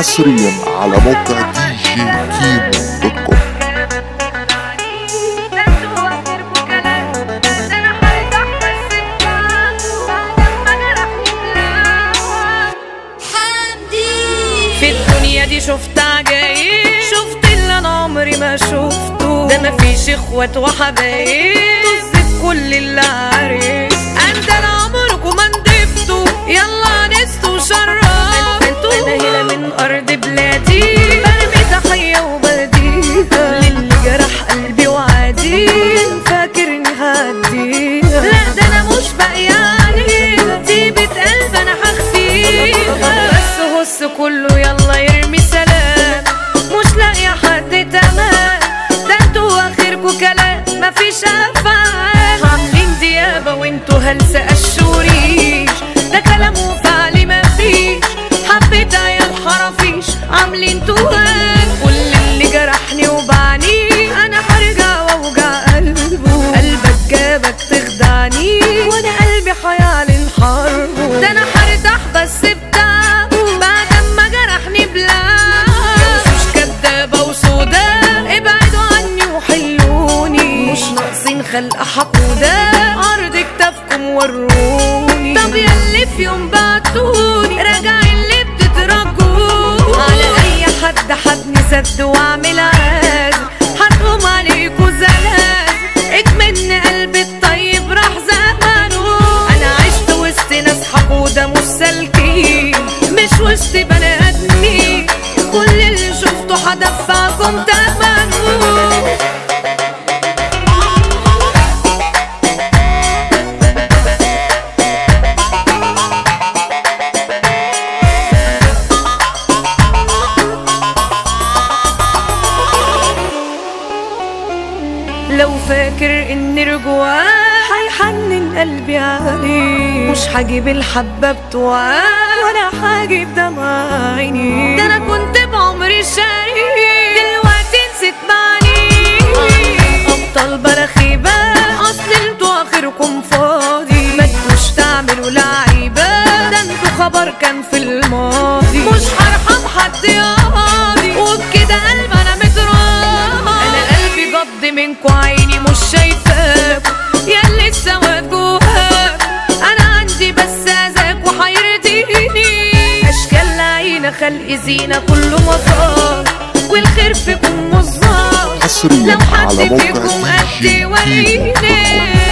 حصريا على موقع djkimo.com. في الدنيا دي شفت عجايب، شفت اللي انا عمري ما شفته، ده مفيش اخوات وحبايب، طز في كل اللي عارف عندنا عمركم ما ندفتوا، يلا نستوا شراب انتوا. انا هنا من ارض بلادي برمي تحية وبديها للي جرح قلبي وعادي فاكرني هديها، لا ده انا مش باقية عليها، طيبة قلب انا هخفيها، بس هص كله يلا يرمي سلام، مش لاقية حد تمام، ده انتوا اخركوا كلام مفيش افعال، عاملين ديابة وانتوا هلسة الشوريش، ده كلام وفعل مفيش، حبيت عيال حرافيش عاملين توهان، كل اللي جرحني وبعني انا هرجع واوجع قلبه، قلبك جابك تخدعني وانا قلبي حيعلن حربه، ده انا هرتاح بس بتعبه بعد ما جرحني بلعبه، مش كدابة وسوداء ابعدوا عني وحلوني، مش ناقصين خلق حقودة عرض كتافكم وروني، طب ياللي في يوم بعتوني راجع اللي بتترجوني، على اي حد حدني سد واعمل عاز، هتقوم عليكوا زلازل اكمن قلبي الطيب راح زمانه، انا عشت وسط ناس حقودة مش سالكين، مش وسط بني ادمين، كل اللي شفته هدفعكم تمنه. لو فاكر ان رجوعه هيحنن قلبي عليه، مش هجيب الحبة بتوعه ولا هجيب دمع عيني، ده انا كنت بعمري شريك دلوقتي نسيت معني، ابطال بلاخيبة اصل انتوا اخركم فاضي، ما تجوش تعملوا لعيبة، ده انتوا خبر كان في الماضي، مش هرحم حد ياضي وبكده قلب انا متراضي، انا قلبي جض منكوا عيني مش شايفاكوا، ياللي السواد جواك انا عندي بس اذاك وحيرضيني، اشكال لعينة خلق زينة كله مظهر والخير فيكم مظهر، حصريا لو حد على موقع فيكم قد وريني.